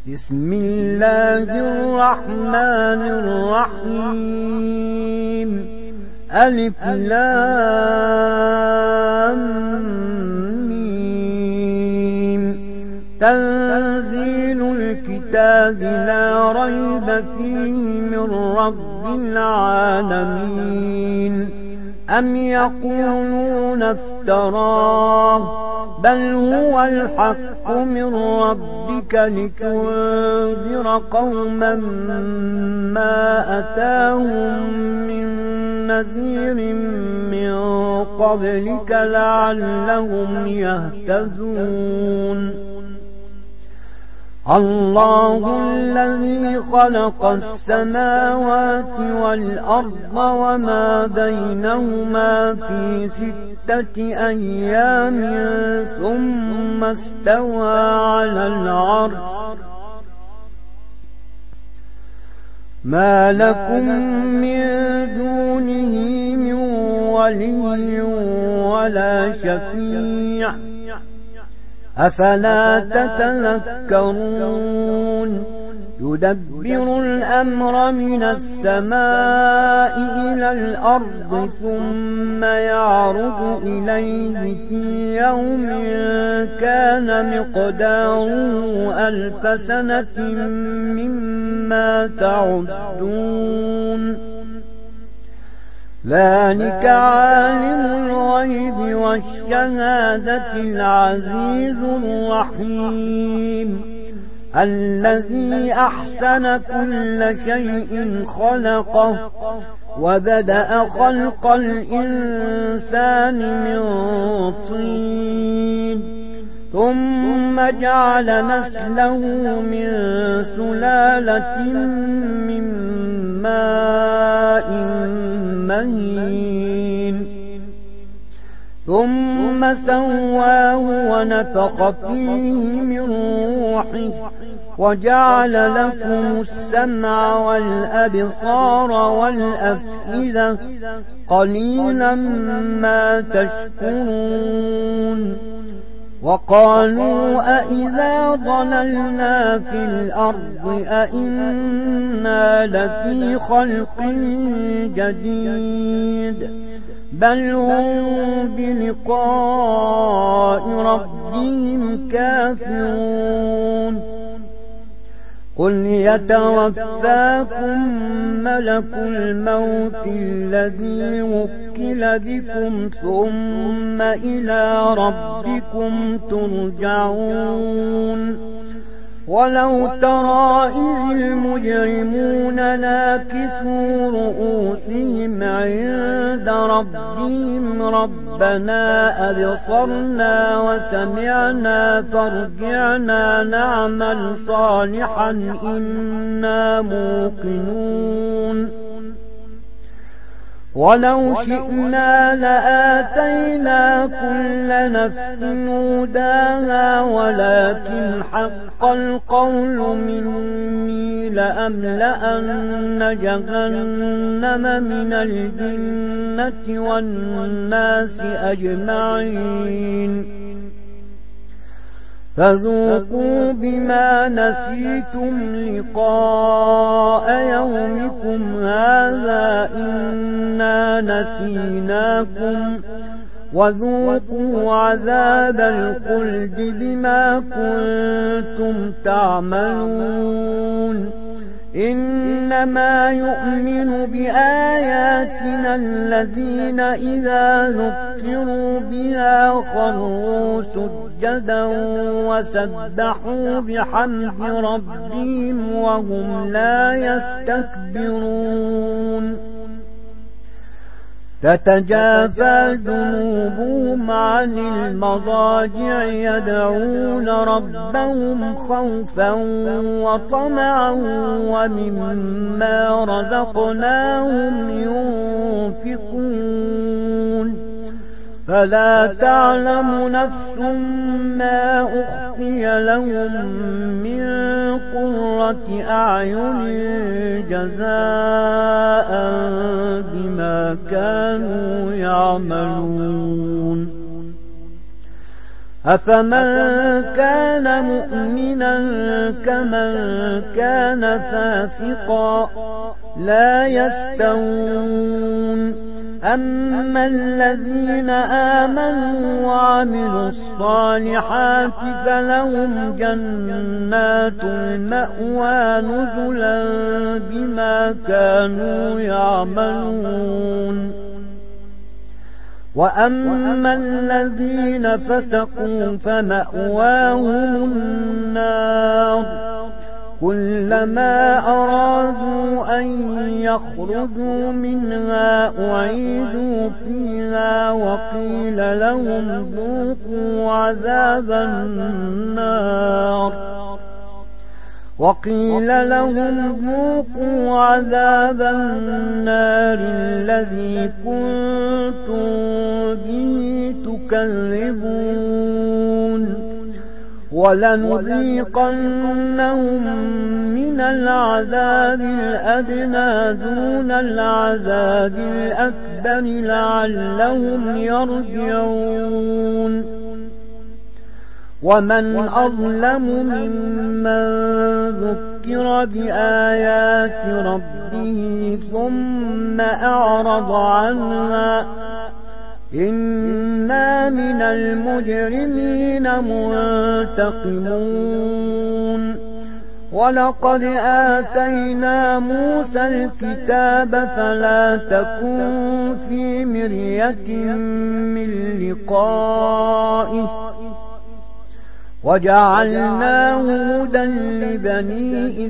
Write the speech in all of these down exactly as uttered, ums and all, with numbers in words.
بسم الله الرحمن الرحيم ألف لام ميم تنزيل الكتاب لا ريب فيه من رب العالمين أم يقولون افتراه بل هو الحق من ربك لتنذر قوما ما أتاهم من نذير من قبلك لعلهم يهتدون الله الذي خلق السماوات والأرض وما بينهما في ستة أيام ثم استوى على العرش ما لكم من دونه من ولي ولا شفيع أفلا تتذكرون يدبر الأمر من السماء إلى الأرض ثم يعرج إليه في يوم كان مقداره ألف سنة مما تعدون ذلك عالم الغيب والشهادة العزيز الرحيم الذي أحسن كل شيء خلقه وبدأ خلق الإنسان من طين ثم جعل نسله من سلالة من ماء مهين ثم سواه ونفخ فيه من روحه وجعل لكم السمع والأبصار والأفئدة قليلا ما تشكرون وقالوا أإذا ضللنا في الأرض أإنا لفي خلق جديد بل هم بلقاء ربهم كافرون قل يتوفاكم ملك الموت الذي وكل بكم ثم إلى ربكم ترجعون ولو ترى إذ المجرمون ناكسوا رؤوسهم عند ربهم ربنا أبصرنا وسمعنا فارجعنا نعمل صالحا إنا موقنون ولو شئنا لآتينا كل نفس هداها ولكن حق القول مني لأملأن جهنم من الجنة والناس أجمعين فذوقوا بما نسيتم لقاء يومكم هذا إنا نسيناكم وذوقوا عذاب الخلد بما كنتم تعملون إنما يؤمن بآياتنا الذين إذا ذكروا بها خروا سجدا وسبحوا بحمد ربهم وهم لا يستكبرون تتجافى جنوبهم عن المضاجع يدعون ربهم خوفا وطمعا ومما رزقناهم ينفقون فلا تعلم نفس ما أخفي لهم من قرة أعين جزاء بما كانوا يعملون أفمن كان مؤمنا كمن كان فاسقا لا يستوون أما الذين آمنوا وعملوا الصالحات فلهم جنات المأوى نزلا بما كانوا يعملون وأما الذين فسقوا فمأواهم النار كلما أرادوا أن يخرجوا منها أعيدوا فيها وقيل لهم ذوقوا عذاب النار وقيل لهم ذوقوا عذاب النار الذي كنتم به تكذبون ولنذيقنهم من العذاب الأدنى دون العذاب الأكبر لعلهم يرجعون ومن أظلم ممن ذكر بآيات ربه ثم أعرض عنها إنا من المجرمين منتقمون ولقد آتينا موسى الكتاب فلا تكن في مرية من لقائه وجعلناه هدى لبني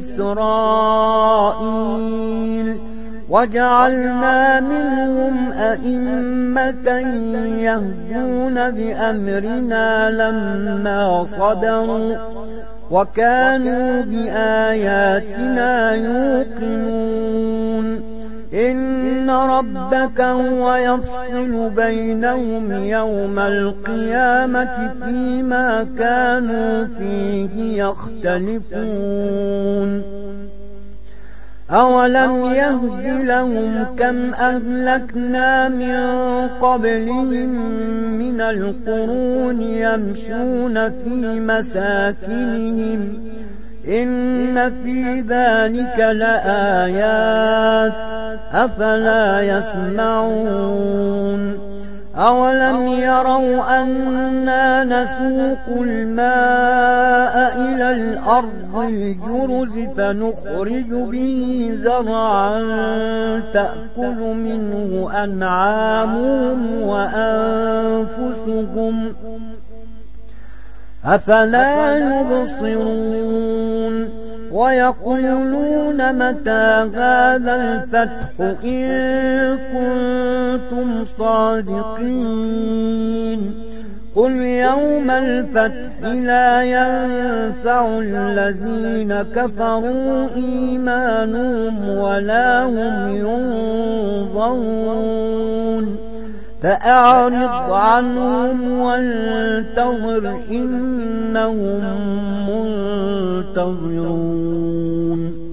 إسرائيل وجعلنا منهم أئمة يهدون بأمرنا لما صبروا وكانوا بآياتنا يوقنون إن ربك هو يفصل بينهم يوم القيامة فيما كانوا فيه يختلفون أولم يهد لهم كم أهلكنا من قبلهم من القرون يمشون في مساكنهم إن في ذلك لآيات أفلا يسمعون أولم يروا أنا نسوق الماء إلى الأرض الجرز فنخرج به زرعا تأكل منه أنعامهم وأنفسهم أفلا يبصرون ويقولون متى هذا الفتح إن كنتم صادقين قل يوم الفتح لا ينفع الذين كفروا إيمانهم ولا هم ينظرون فأعرض عنهم وانتظر إنهم منتظرون